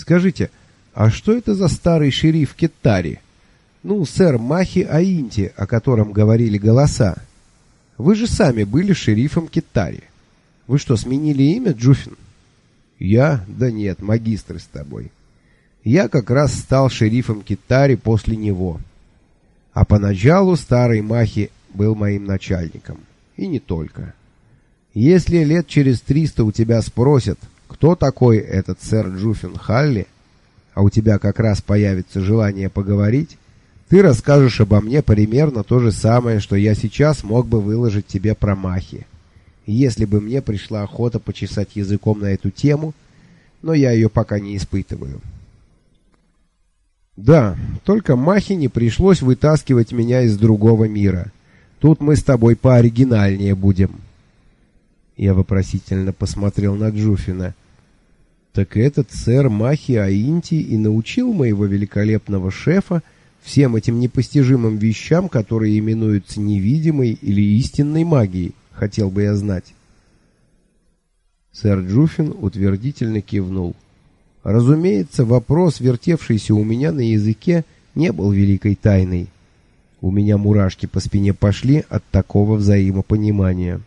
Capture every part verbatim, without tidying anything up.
Скажите, а что это за старый шериф Кеттари? Ну, сэр Махи Аинти, о котором говорили голоса. Вы же сами были шерифом Кеттари. Вы что, сменили имя, Джуфин? Я? Да нет, магистр с тобой. Я как раз стал шерифом Кеттари после него. А поначалу старый Махи был моим начальником. И не только. Если лет через триста у тебя спросят, кто такой этот сэр Джуфин Халли, а у тебя как раз появится желание поговорить, ты расскажешь обо мне примерно то же самое, что я сейчас мог бы выложить тебе про Махи. Если бы мне пришла охота почесать языком на эту тему, но я ее пока не испытываю. Да, только Махи не пришлось вытаскивать меня из другого мира. Тут мы с тобой пооригинальнее будем. Я вопросительно посмотрел на Джуфина. Так этот сэр Махи Аинти и научил моего великолепного шефа всем этим непостижимым вещам, которые именуются невидимой или истинной магией, хотел бы я знать. Сэр Джуфин утвердительно кивнул. Разумеется, вопрос, вертевшийся у меня на языке, не был великой тайной. У меня мурашки по спине пошли от такого взаимопонимания.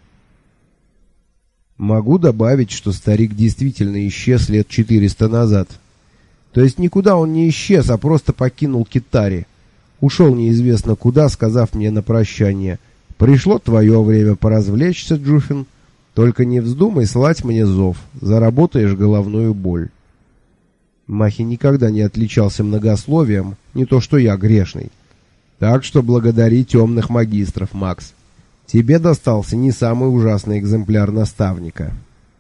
Могу добавить, что старик действительно исчез лет четыреста назад. То есть никуда он не исчез, а просто покинул Кеттари. Ушел неизвестно куда, сказав мне на прощание: «Пришло твое время поразвлечься, Джуфин. Только не вздумай слать мне зов, заработаешь головную боль». Махи никогда не отличался многословием, не то что я грешный. Так что благодари темных магистров, Макс. Тебе достался не самый ужасный экземпляр наставника.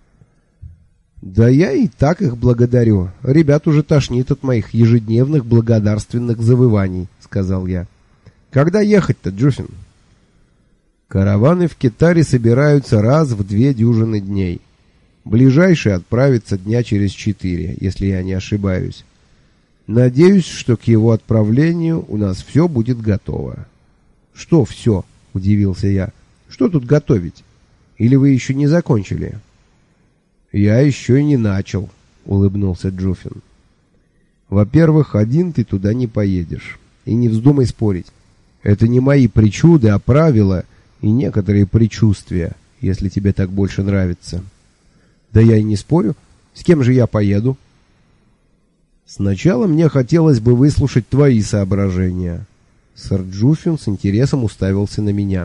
Да я и так их благодарю. Ребят уже тошнит от моих ежедневных благодарственных завываний, сказал я. Когда ехать-то, Джуфин? Караваны в Кеттари собираются раз в две дюжины дней. Ближайший отправится дня через четыре, если я не ошибаюсь. Надеюсь, что к его отправлению у нас все будет готово. Что все? Удивился я. Что тут готовить? Или вы еще не закончили? Я еще и не начал, улыбнулся Джуфин. Во-первых, один ты туда не поедешь. И не вздумай спорить. Это не мои причуды, а правила и некоторые предчувствия, если тебе так больше нравится. Да я и не спорю. С кем же я поеду? Сначала мне хотелось бы выслушать твои соображения. Сэр Джуфин с интересом уставился на меня.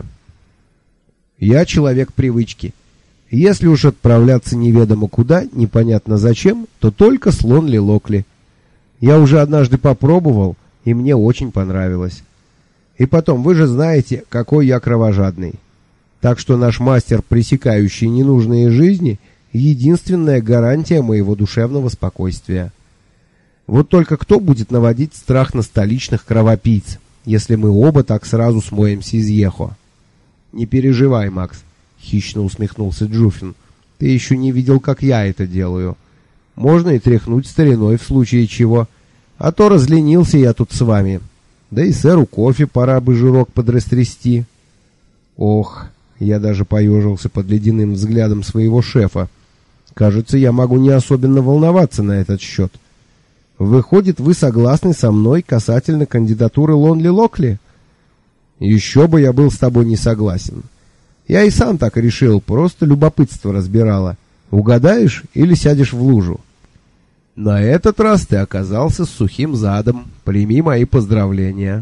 Я человек привычки. Если уж отправляться неведомо куда, непонятно зачем, то только с Лонли Локли. Я уже однажды попробовал, и мне очень понравилось. И потом, вы же знаете, какой я кровожадный. Так что наш мастер, пресекающий ненужные жизни, единственная гарантия моего душевного спокойствия. Вот только кто будет наводить страх на столичных кровопийц, если мы оба так сразу смоемся из Ехо? Не переживай, Макс, хищно усмехнулся Джуфин. Ты еще не видел, как я это делаю. Можно и тряхнуть стариной в случае чего. А то разленился я тут с вами. Да и сэру кофе пора бы жирок подрастрясти. Ох, я даже поежился под ледяным взглядом своего шефа. Кажется, я могу не особенно волноваться на этот счет. Выходит, вы согласны со мной касательно кандидатуры Лонли Локли? Еще бы я был с тобой не согласен. Я и сам так решил, просто любопытство разбирало. Угадаешь или сядешь в лужу? На этот раз ты оказался с сухим задом. Прими мои поздравления.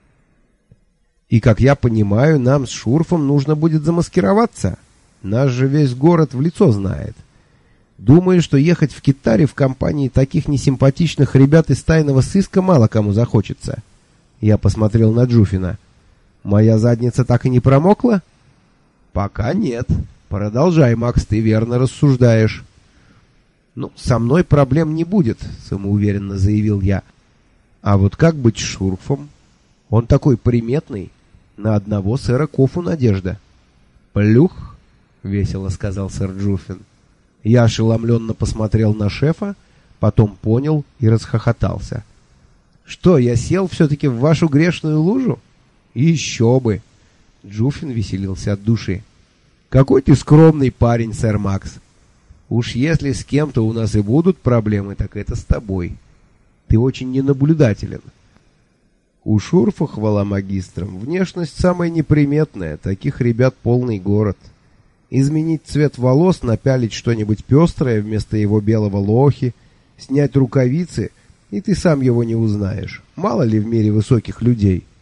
И, как я понимаю, нам с Шурфом нужно будет замаскироваться. Нас же весь город в лицо знает. Думаю, что ехать в Кеттари в компании таких несимпатичных ребят из тайного сыска мало кому захочется. Я посмотрел на Джуфина. Моя задница так и не промокла? Пока нет. Продолжай, Макс, ты верно рассуждаешь. Ну, со мной проблем не будет, самоуверенно заявил я. А вот как быть с Шурфом? Он такой приметный. На одного сэра Кофу надежда. Плюх, весело сказал сэр Джуфин. Я ошеломленно посмотрел на шефа, потом понял и расхохотался. Что, я сел все-таки в вашу грешную лужу? Еще бы! Джуфин веселился от души. Какой ты скромный парень, сэр Макс. Уж если с кем-то у нас и будут проблемы, так это с тобой. Ты очень ненаблюдателен. У Шурфа, хвала магистрам, внешность самая неприметная, таких ребят полный город. Изменить цвет волос, напялить что-нибудь пестрое вместо его белого лохи, снять рукавицы, и ты сам его не узнаешь. Мало ли в мире высоких людей.